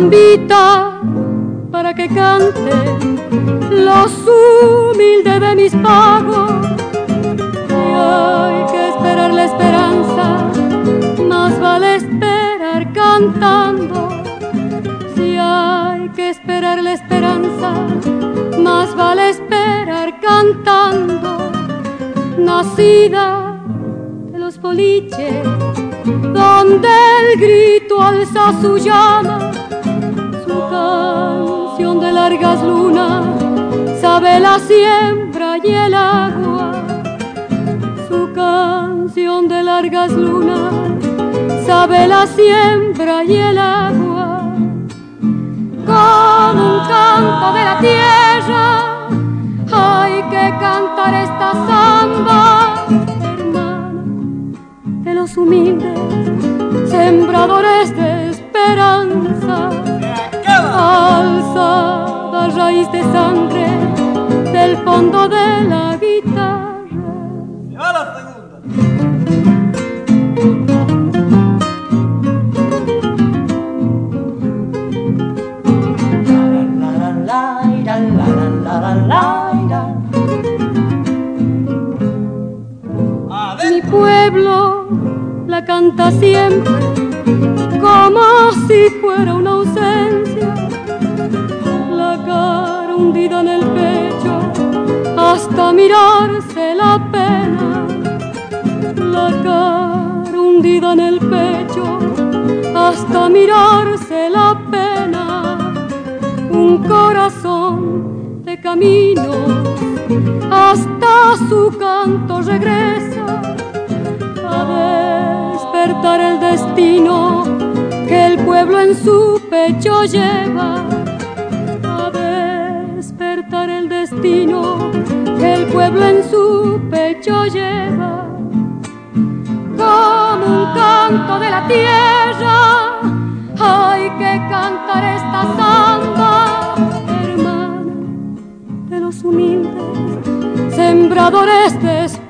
invita para que cante los humildes de mis pagos. Y hay que esperar la esperanza, más vale esperar cantando. Si hay que esperar la esperanza, más vale esperar cantando. Nacida de los boliches, donde el grito alza su llama, su canción de largas lunas sabe la siembra y el agua. Su canción de largas lunas sabe la siembra y el agua. Como un canto de la tierra hay que cantar esta samba, hermana de los humildes, sembradores de esperanza. Alzada raíz de sangre del fondo de la guitarra. ¡A la segunda! Mi pueblo la canta siempre como si fuera una ausencia, la cara hundida en el pecho hasta mirarse la pena, la cara hundida en el pecho hasta mirarse la pena. Un corazón de camino hasta su canto regresa a despertar el destino que el pueblo en su pecho lleva, a despertar el destino que el pueblo en su pecho lleva. Como un canto de la tierra hay que cantar esta samba, hermana de los humildes, sembradores de